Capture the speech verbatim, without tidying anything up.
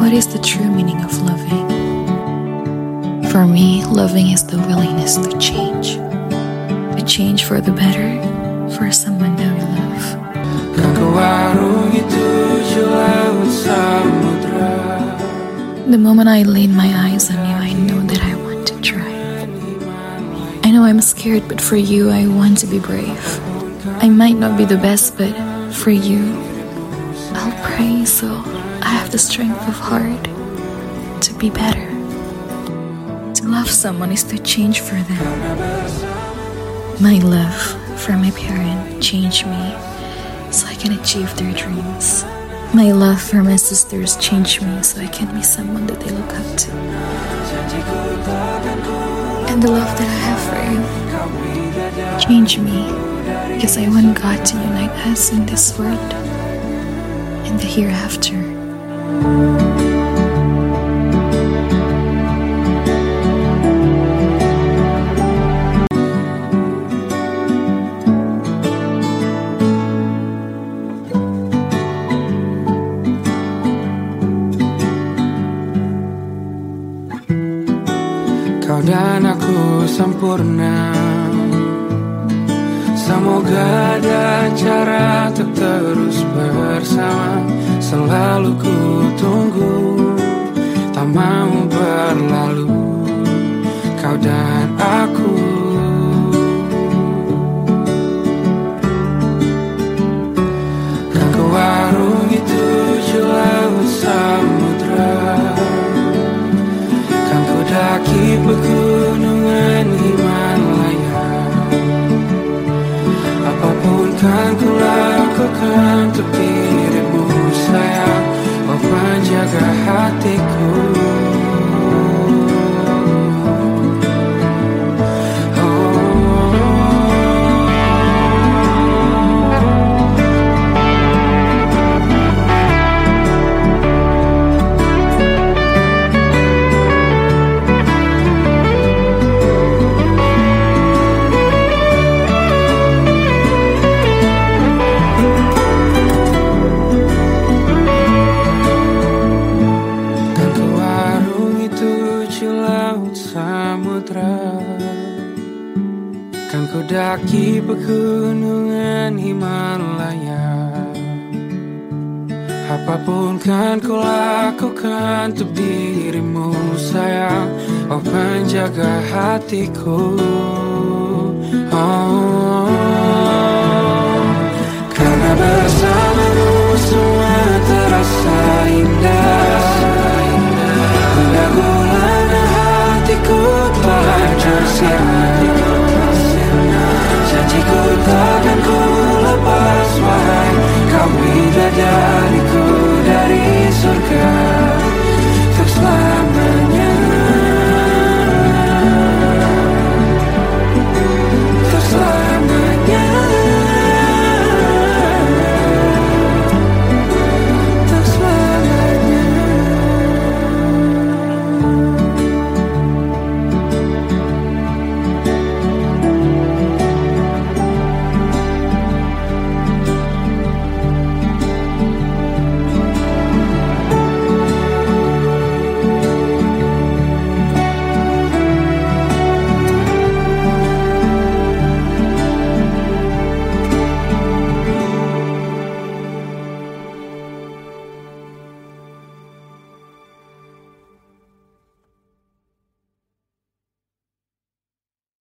What is the true meaning of loving? For me, loving is the willingness to change. To change for the better, for someone that we love. The moment I laid my eyes on you, I know that I want to try. I know I'm scared, but for you, I want to be brave. I might not be the best, but for you, I'll pray so I have the strength of heart to be better. To love someone is to change for them. My love for my parent changed me so I can achieve their dreams. My love for my sisters changed me so I can be someone that they look up to. And the love that I have for you changed me because I want God to unite us in this world and the hereafter. Kau dan aku sempurna. Semoga ada cara untuk terus bersama. Selalu ku tunggu, tak mau berlalu. Kau dan aku. Kan ku warungi tujuh laut samudra. Kan ku daki pegunungan Himalaya. Apapun kan ku lakukan untuk dirimu sayang, oh penjaga hatiku. Kan ku daki pegunungan Himalaya. Apapun kan ku lakukan untuk dirimu sayang, oh penjaga hatiku. Oh, karena bersamamu semua terasa indah. Gula-gulana hatiku telah hancur sirna. Janjiku takkan ku lepas wahai kau bidadariku dari